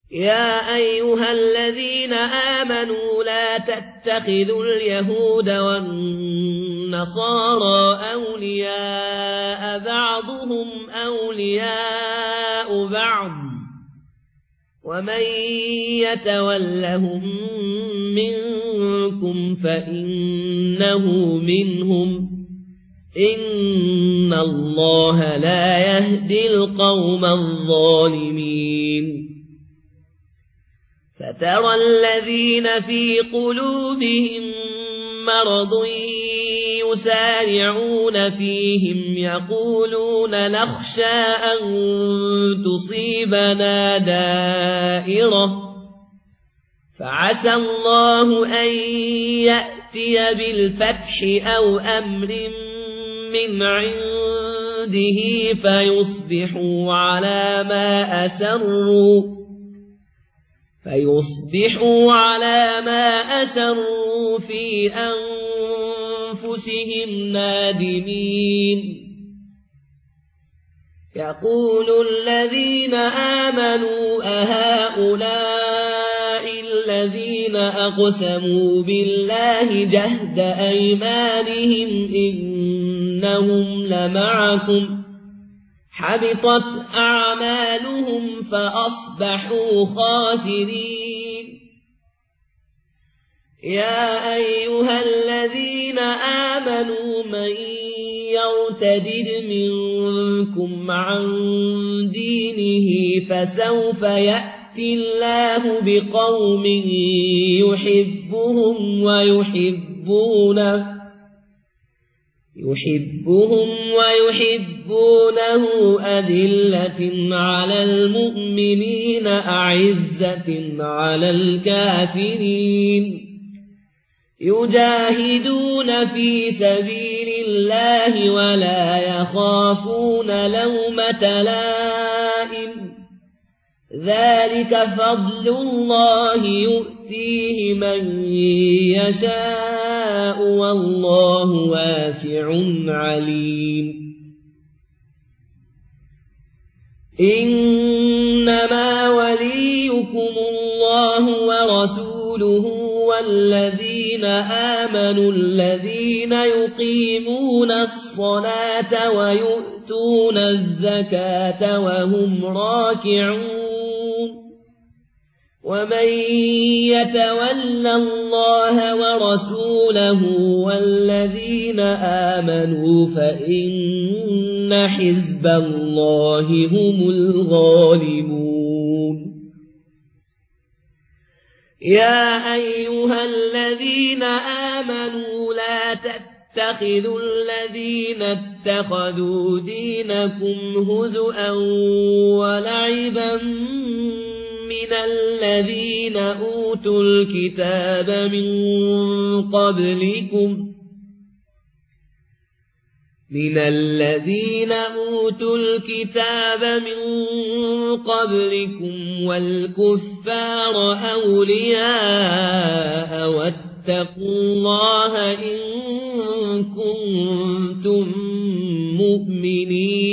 يا أيها الذين آمنوا لا تتخذوا اليهود والنصارى أولياء بعضهم أولياء بعض ومن يتولهم منكم فإنه منهم إن الله لا يهدي القوم الظالمين فترى الذين في قلوبهم مرض يسارعون فيهم يقولون نخشى أن تصيبنا دائرة فعسى الله أن يأتي بالفتح أو أمر من عنده فيصبحوا على ما أسروا في أنفسهم نادمين يقول الذين آمنوا أهؤلاء الذين أقسموا بالله جهد أيمانهم إنهم لمعكم حبطت أعمالهم فأصبحوا خاسرين يا أيها الذين آمنوا من يرتد منكم عن دينه فسوف يأتي الله بقوم يحبهم ويحبونه أذلة على المؤمنين أعزة على الكافرين يجاهدون في سبيل الله ولا يخافون لومة لائم ذلك فضل الله يؤتيه من يشاء والله واسع عليم إنما وليكم الله ورسوله والذين آمنوا الذين يقيمون الصلاة ويؤتون الزكاة وهم راكعون ومن يتول الله ورسوله والذين آمنوا فإن حزب الله هم الغالبون يا أيها الذين آمنوا لا تتخذوا الذين اتخذوا دينكم هزؤا ولعبا من الذين أوتوا الكتاب من قبلكم والكفار أولياء واتقوا الله إن كنتم مؤمنين